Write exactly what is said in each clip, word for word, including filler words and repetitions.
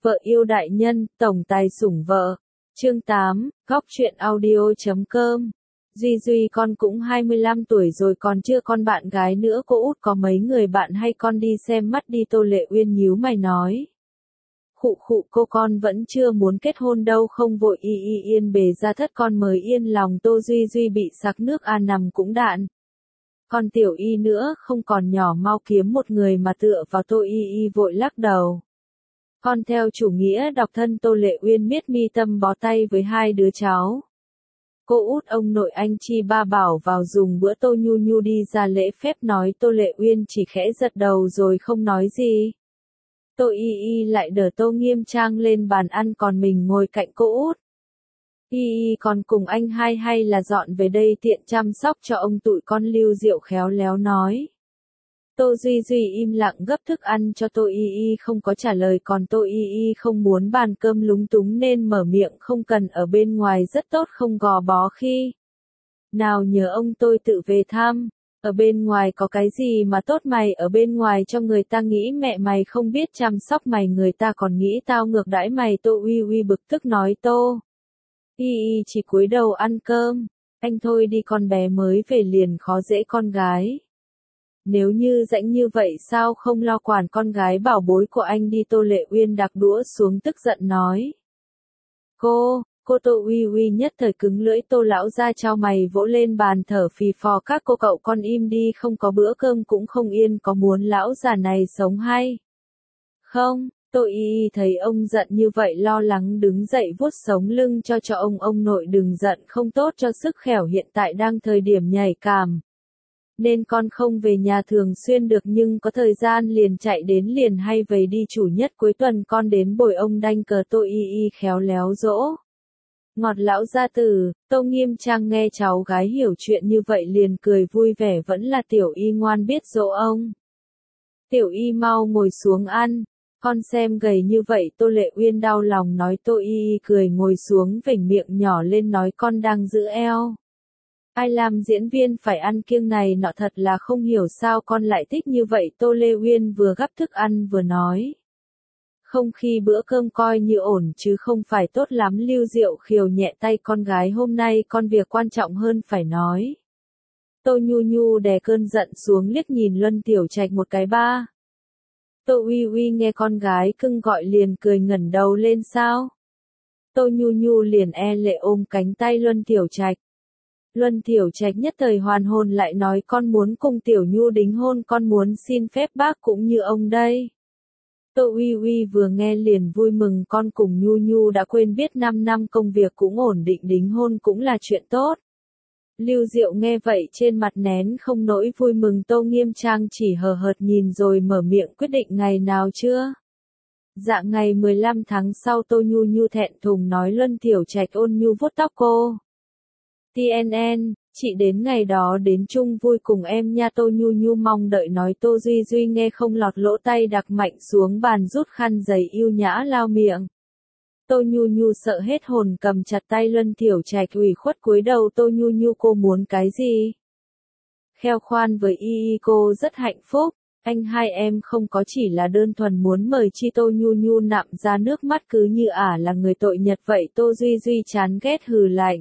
Vợ yêu đại nhân, tổng tài sủng vợ. Chương tám, góc truyện audio.com. Duy Duy con cũng hai mươi lăm tuổi rồi còn chưa con bạn gái nữa, cô út có mấy người bạn hay con đi xem mắt đi. Tô Lệ Uyên nhíu mày nói. Khụ khụ, cô con vẫn chưa muốn kết hôn đâu, không vội, y y yên bề ra thất con mới yên lòng. Tô Duy Duy bị sặc nước, à nằm cũng đạn. Còn tiểu y nữa, không còn nhỏ, mau kiếm một người mà tựa vào. Tô y y vội lắc đầu. Con theo chủ nghĩa độc thân. Tô Lệ Uyên miết mi tâm bó tay với hai đứa cháu. Cô út ông nội anh chi ba bảo vào dùng bữa. Tô Nhu Nhu đi ra lễ phép nói. Tô Lệ Uyên chỉ khẽ gật đầu rồi không nói gì. Tô y y lại đỡ Tô Nghiêm Trang lên bàn ăn, còn mình ngồi cạnh cô út. Y y còn cùng anh hai hay là dọn về đây tiện chăm sóc cho ông tụi con. Lưu Diệu khéo léo nói. Tô Duy Duy im lặng gấp thức ăn cho Tô y y không có trả lời, còn Tô y y không muốn bàn cơm lúng túng nên mở miệng. Không cần, ở bên ngoài rất tốt, không gò bó khi nào nhớ ông tôi tự về thăm. Ở bên ngoài có cái gì mà tốt, mày ở bên ngoài cho người ta nghĩ mẹ mày không biết chăm sóc mày, người ta còn nghĩ tao ngược đãi mày. Tô uy uy bực tức nói. Tô y y chỉ cúi đầu ăn cơm. Anh thôi đi, con bé mới về liền khó dễ con gái. Nếu như rãnh như vậy sao không lo quản con gái bảo bối của anh đi. Tô Lệ Uyên đặt đũa xuống tức giận nói. Cô, cô Tô uy uy nhất thời cứng lưỡi. Tô lão gia trao mày vỗ lên bàn thở phì phò. Các cô cậu con im đi, không có bữa cơm cũng không yên, có muốn lão già này sống hay không? Tô y y thấy ông giận như vậy lo lắng đứng dậy vuốt sống lưng cho cho ông. Ông nội đừng giận, không tốt cho sức khỏe, hiện tại đang thời điểm nhạy cảm. Nên con không về nhà thường xuyên được, nhưng có thời gian liền chạy đến liền hay về đi. Chủ nhất cuối tuần con đến bồi ông đanh cờ. Tô y y khéo léo dỗ. Ngọt lão gia tử. Tô Nghiêm Trang nghe cháu gái hiểu chuyện như vậy liền cười vui vẻ. Vẫn là tiểu y ngoan biết dỗ ông. Tiểu y mau ngồi xuống ăn. Con xem gầy như vậy. Tô Lệ Uyên đau lòng nói. Tô y y cười ngồi xuống, vểnh miệng nhỏ lên nói. Con đang giữ eo. Ai làm diễn viên phải ăn kiêng này nọ, thật là không hiểu sao con lại thích như vậy. Tô Lê Uyên vừa gắp thức ăn vừa nói. Không khi bữa cơm coi như ổn chứ không phải tốt lắm. Lưu Diệu khiều nhẹ tay con gái. Hôm nay con việc quan trọng hơn phải nói. Tô Nhu Nhu đè cơn giận xuống, liếc nhìn Luân Tiểu Trạch một cái. Ba. Tô uy uy nghe con gái cưng gọi liền cười ngẩng đầu lên. Sao? Tô Nhu Nhu liền e lệ ôm cánh tay Luân Tiểu Trạch. Luân Tiểu Trạch nhất thời hoàn hồn lại nói. Con muốn cùng Tiểu Nhu đính hôn, con muốn xin phép bác cũng như ông đây. Tô uy uy vừa nghe liền vui mừng. Con cùng Nhu Nhu đã quên biết năm năm công việc cũng ổn định, đính hôn cũng là chuyện tốt. Lưu Diệu nghe vậy trên mặt nén không nỗi vui mừng. Tô Nghiêm Trang chỉ hờ hợt nhìn rồi mở miệng. Quyết định ngày nào chưa? Dạ ngày mười lăm tháng sau. Tô Nhu Nhu thẹn thùng nói. Luân Tiểu Trạch ôn nhu vuốt tóc cô. tê en en, chị đến ngày đó đến chung vui cùng em nha. Tô Nhu Nhu mong đợi nói. Tô Duy Duy nghe không lọt lỗ tay đặt mạnh xuống bàn, rút khăn giấy yêu nhã lau miệng. Tô Nhu Nhu sợ hết hồn cầm chặt tay Luân Tiểu Trạch ủy khuất cúi đầu. Tô Nhu Nhu cô muốn cái gì? Kheo khoan với y y cô rất hạnh phúc. Anh hai em không có chỉ là đơn thuần muốn mời chi. Tô Nhu Nhu nặm ra nước mắt cứ như ả là người tội nhật vậy. Tô Duy Duy chán ghét hừ lạnh.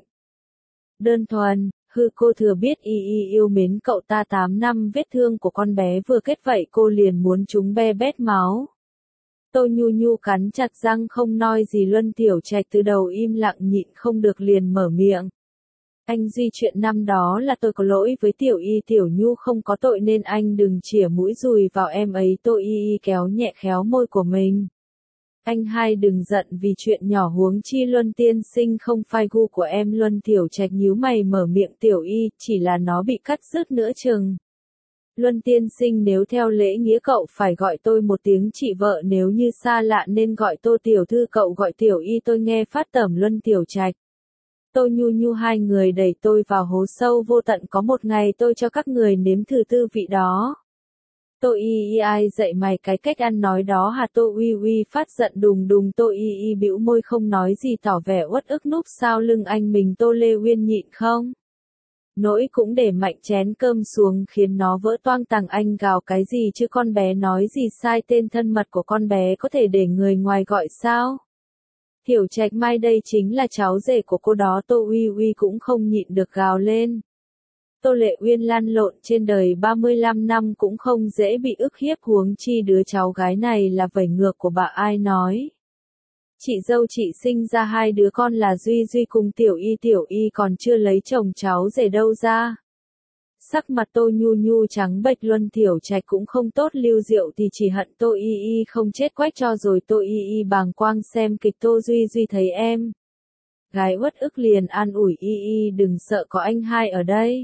Đơn thuần, hư cô thừa biết y y yêu mến cậu ta tám năm, vết thương của con bé vừa kết vậy cô liền muốn chúng be bét máu. Tô Nhu Nhu cắn chặt răng không nói gì. Luân Tiểu Trạch từ đầu im lặng nhịn không được liền mở miệng. Anh Duy, chuyện năm đó là tôi có lỗi với Tiểu y, Tiểu Nhu không có tội nên anh đừng chĩa mũi dùi vào em ấy. Tô y y kéo nhẹ khéo môi của mình. Anh hai đừng giận vì chuyện nhỏ, huống chi Luân tiên sinh không phai gu của em. Luân Tiểu Trạch nhíu mày mở miệng. Tiểu y, chỉ là nó bị cắt rứt nữa chừng. Luân tiên sinh, nếu theo lễ nghĩa cậu phải gọi tôi một tiếng chị vợ, nếu như xa lạ nên gọi Tô tiểu thư. Cậu gọi Tiểu y tôi nghe phát tởm. Luân Tiểu Trạch. Tô Nhu Nhu hai người đẩy tôi vào hố sâu vô tận, có một ngày tôi cho các người nếm thử tư vị đó. Tô y y ai dạy mày cái cách ăn nói đó hả? Tô uy uy phát giận đùng đùng. Tô y y bĩu môi không nói gì tỏ vẻ uất ức núp sau lưng anh mình. Tô Lê Uyên nhịn không Nỗi cũng để mạnh chén cơm xuống khiến nó vỡ toang tàng. Anh gào cái gì chứ con bé nói gì sai tên thân mật của con bé có thể để người ngoài gọi sao? Tiểu Trạch Mai đây chính là cháu rể của cô đó. Tô Uy Uy cũng không nhịn được gào lên. Tô Lệ Uyên lăn lộn trên đời ba mươi lăm năm cũng không dễ bị ức hiếp, huống chi đứa cháu gái này là vẩy ngược của bà ai nói. Chị dâu chị sinh ra hai đứa con là Duy Duy cùng Tiểu Y, Tiểu Y còn chưa lấy chồng cháu rể đâu ra. Sắc mặt Tô Nhu Nhu trắng bệch luôn. Tiểu Trạch cũng không tốt, Lưu Diệu thì chỉ hận Tô Y Y không chết quách cho rồi. Tô Y Y bàng quang xem kịch. Tô Duy Duy thấy em gái uất ức liền an ủi Y Y đừng sợ, có anh hai ở đây.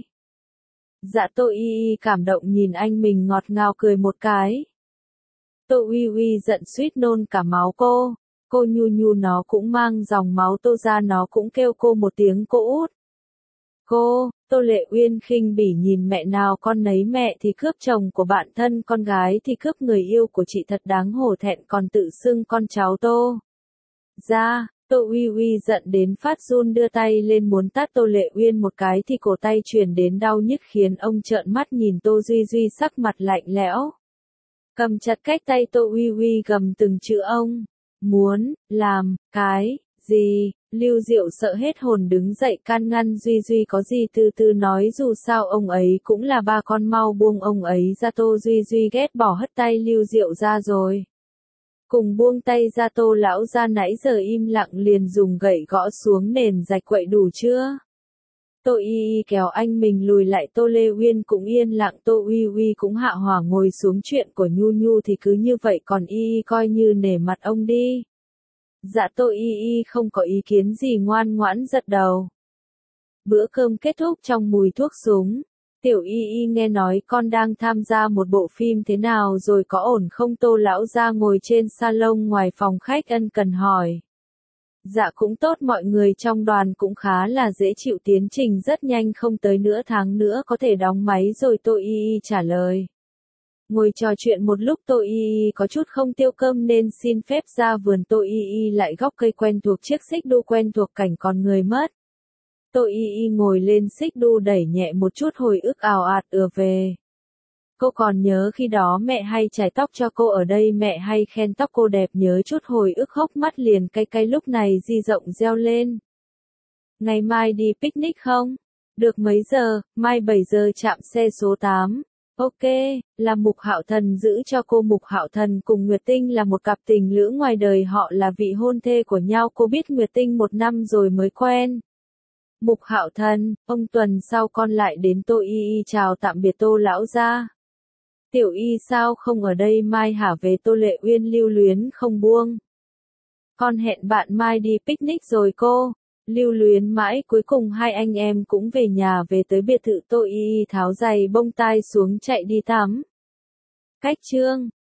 Dạ. Tô Y Y cảm động nhìn anh mình ngọt ngào cười một cái. Tô Uy Uy giận suýt nôn cả máu. Cô, cô Nhu Nhu nó cũng mang dòng máu Tô ra, nó cũng kêu cô một tiếng cô út. Cô, Tô Lệ Uyên khinh bỉ nhìn mẹ nào con nấy, mẹ thì cướp chồng của bạn thân, con gái thì cướp người yêu của chị, thật đáng hổ thẹn, còn tự xưng con cháu Tô ra. Tô Uy Uy giận đến phát run, đưa tay lên muốn tát Tô Lệ Uyên một cái thì cổ tay truyền đến đau nhức khiến ông trợn mắt nhìn Tô Duy Duy sắc mặt lạnh lẽo. Cầm chặt cách tay Tô Uy Uy gầm từng chữ ông muốn làm cái gì. Lưu Diệu sợ hết hồn đứng dậy can ngăn Duy Duy, có gì từ từ nói, dù sao ông ấy cũng là ba con, mau buông ông ấy ra. Tô Duy Duy ghét bỏ hất tay Lưu Diệu ra rồi cùng buông tay ra. Tô lão ra nãy giờ im lặng liền dùng gậy gõ xuống nền rạch, quậy đủ chưa? Tô Y Y kéo anh mình lùi lại. Tô Lê Uyên cũng yên lặng. Tô Uy Uy cũng hạ hỏa ngồi xuống. Chuyện của Nhu Nhu thì cứ như vậy, còn Y Y coi như nể mặt ông đi. Dạ. Tô Y Y không có ý kiến gì, ngoan ngoãn gật đầu. Bữa cơm kết thúc trong mùi thuốc súng. Tiểu Y Y nghe nói con đang tham gia một bộ phim, thế nào rồi, có ổn không? Tô lão gia ngồi trên salon ngoài phòng khách ân cần hỏi. Dạ cũng tốt, mọi người trong đoàn cũng khá là dễ chịu, tiến trình rất nhanh, không tới nửa tháng nữa có thể đóng máy rồi. Tô Y Y trả lời. Ngồi trò chuyện một lúc, Tô Y Y có chút không tiêu cơm nên xin phép ra vườn. Tô Y Y lại góc cây quen thuộc, chiếc xích đu quen thuộc, cảnh còn người mất. Tô Y Y ngồi lên xích đu đẩy nhẹ một chút, hồi ức ào ạt ùa về. Cô còn nhớ khi đó mẹ hay chải tóc cho cô ở đây, mẹ hay khen tóc cô đẹp, nhớ chút hồi ức hốc mắt liền cay cay. Lúc này di động reo lên. Ngày mai đi picnic không? Được. Mấy giờ? Mai bảy giờ, trạm xe số tám. Ok, là Mục Hạo Thần giữ cho cô. Mục Hạo Thần cùng Nguyệt Tinh là một cặp tình lữ ngoài đời, họ là vị hôn thê của nhau. Cô biết Nguyệt Tinh một năm rồi mới quen Mục Hạo Thần. Ông tuần sau con lại đến. Tô Y Y chào tạm biệt Tô lão gia. Tiểu Y sao không ở đây, mai hả về? Tô Lệ Uyên lưu luyến không buông. Con hẹn bạn mai đi picnic rồi cô. Lưu luyến mãi, cuối cùng hai anh em cũng về nhà. Về tới biệt thự, Tô Y Y tháo giày bông tai xuống chạy đi tắm. Cách chương